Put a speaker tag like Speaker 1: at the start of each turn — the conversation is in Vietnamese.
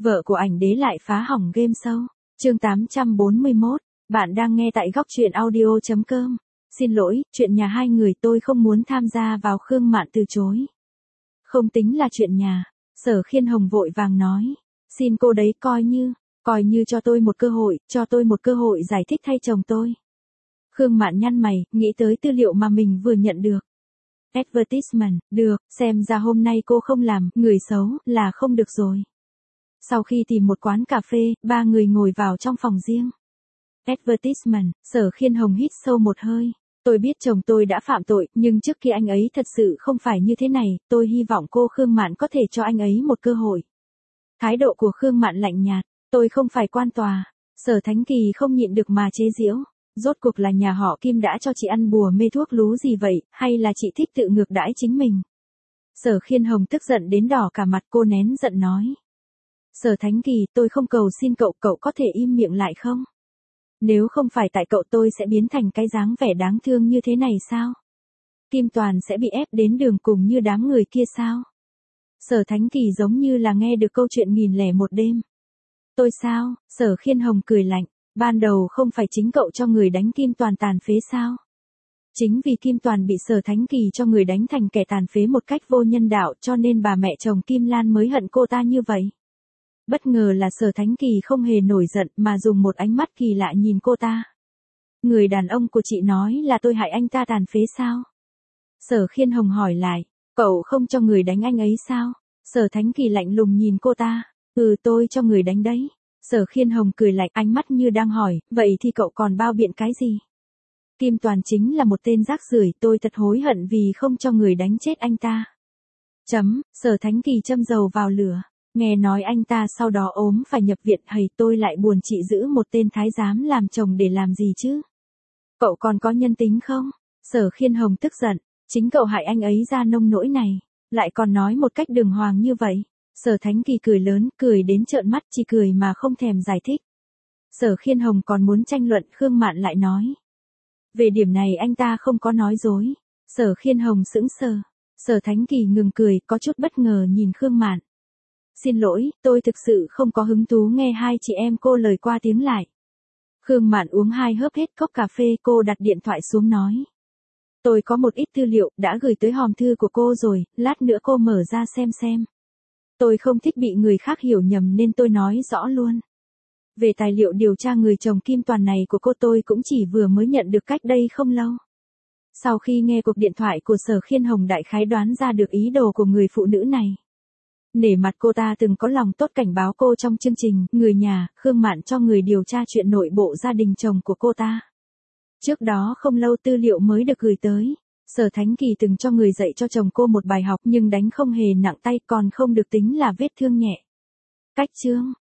Speaker 1: Vợ của ảnh đế lại phá hỏng game show. Chương 841, bạn đang nghe tại góc truyện audio.com. Xin lỗi, chuyện nhà hai người tôi không muốn tham gia vào. Khương Mạn từ chối. Không tính là chuyện nhà, Sở Khiên Hồng vội vàng nói. Xin cô đấy coi như cho tôi một cơ hội giải thích thay chồng tôi. Khương Mạn nhăn mày, nghĩ tới tư liệu mà mình vừa nhận được. Advertisement, được, xem ra hôm nay cô không làm, người xấu, là không được rồi. Sau khi tìm một quán cà phê, ba người ngồi vào trong phòng riêng. Advertisement, Sở Khiên Hồng hít sâu một hơi. Tôi biết chồng tôi đã phạm tội, nhưng trước khi anh ấy thật sự không phải như thế này, tôi hy vọng cô Khương Mạn có thể cho anh ấy một cơ hội. Thái độ của Khương Mạn lạnh nhạt, tôi không phải quan tòa. Sở Thánh Kỳ không nhịn được mà chế giễu. Rốt cuộc là nhà họ Kim đã cho chị ăn bùa mê thuốc lú gì vậy, hay là chị thích tự ngược đãi chính mình? Sở Khiên Hồng tức giận đến đỏ cả mặt, cô nén giận nói. Sở Thánh Kỳ, tôi không cầu xin cậu, cậu có thể im miệng lại không? Nếu không phải tại cậu tôi sẽ biến thành cái dáng vẻ đáng thương như thế này sao? Kim Toàn sẽ bị ép đến đường cùng như đám người kia sao? Sở Thánh Kỳ giống như là nghe được câu chuyện 1001 đêm. Tôi sao? Sở Khiên Hồng cười lạnh. Ban đầu không phải chính cậu cho người đánh Kim Toàn tàn phế sao? Chính vì Kim Toàn bị Sở Thánh Kỳ cho người đánh thành kẻ tàn phế một cách vô nhân đạo cho nên bà mẹ chồng Kim Lan mới hận cô ta như vậy. Bất ngờ là Sở Thánh Kỳ không hề nổi giận mà dùng một ánh mắt kỳ lạ nhìn cô ta. Người đàn ông của chị nói là tôi hại anh ta tàn phế sao? Sở Khiên Hồng hỏi lại, cậu không cho người đánh anh ấy sao? Sở Thánh Kỳ lạnh lùng nhìn cô ta, tôi cho người đánh đấy. Sở Khiên Hồng cười lạnh, ánh mắt như đang hỏi, vậy thì cậu còn bao biện cái gì? Kim Toàn chính là một tên rác rưởi, tôi thật hối hận vì không cho người đánh chết anh ta. Sở Thánh Kỳ châm dầu vào lửa. Nghe nói anh ta sau đó ốm phải nhập viện, tôi lại buồn chị giữ một tên thái giám làm chồng để làm gì chứ? Cậu còn có nhân tính không? Sở Khiên Hồng tức giận, chính cậu hại anh ấy ra nông nỗi này, lại còn nói một cách đường hoàng như vậy. Sở Thánh Kỳ cười lớn, cười đến trợn mắt, chỉ cười mà không thèm giải thích. Sở Khiên Hồng còn muốn tranh luận, Khương Mạn lại nói. Về điểm này anh ta không có nói dối. Sở Khiên Hồng sững sờ. Sở Thánh Kỳ ngừng cười, có chút bất ngờ nhìn Khương Mạn. Xin lỗi, tôi thực sự không có hứng thú nghe hai chị em cô lời qua tiếng lại. Khương Mạn uống 2 hớp hết cốc cà phê, cô đặt điện thoại xuống nói. Tôi có một ít tư liệu, đã gửi tới hòm thư của cô rồi, lát nữa cô mở ra xem. Tôi không thích bị người khác hiểu nhầm nên tôi nói rõ luôn. Về tài liệu điều tra người chồng Kim Toàn này của cô tôi cũng chỉ vừa mới nhận được cách đây không lâu. Sau khi nghe cuộc điện thoại của Sở Khiên Hồng đại khái đoán ra được ý đồ của người phụ nữ này. Nể mặt cô ta từng có lòng tốt cảnh báo cô trong chương trình Người Nhà, Khương Mạn cho người điều tra chuyện nội bộ gia đình chồng của cô ta. Trước đó không lâu tư liệu mới được gửi tới. Sở Thánh Kỳ từng cho người dạy cho chồng cô một bài học nhưng đánh không hề nặng tay, còn không được tính là vết thương nhẹ. Cách chương,